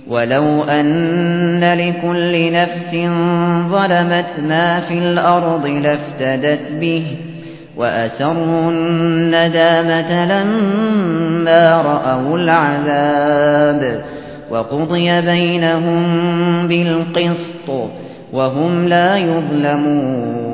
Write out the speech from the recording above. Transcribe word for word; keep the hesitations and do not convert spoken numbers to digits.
ولو أن لكل نفس ظلمت ما في الأرض لافتدت به وأسروا الندامة لما رأوا العذاب وقضي بينهم بالقسط وهم لا يظلمون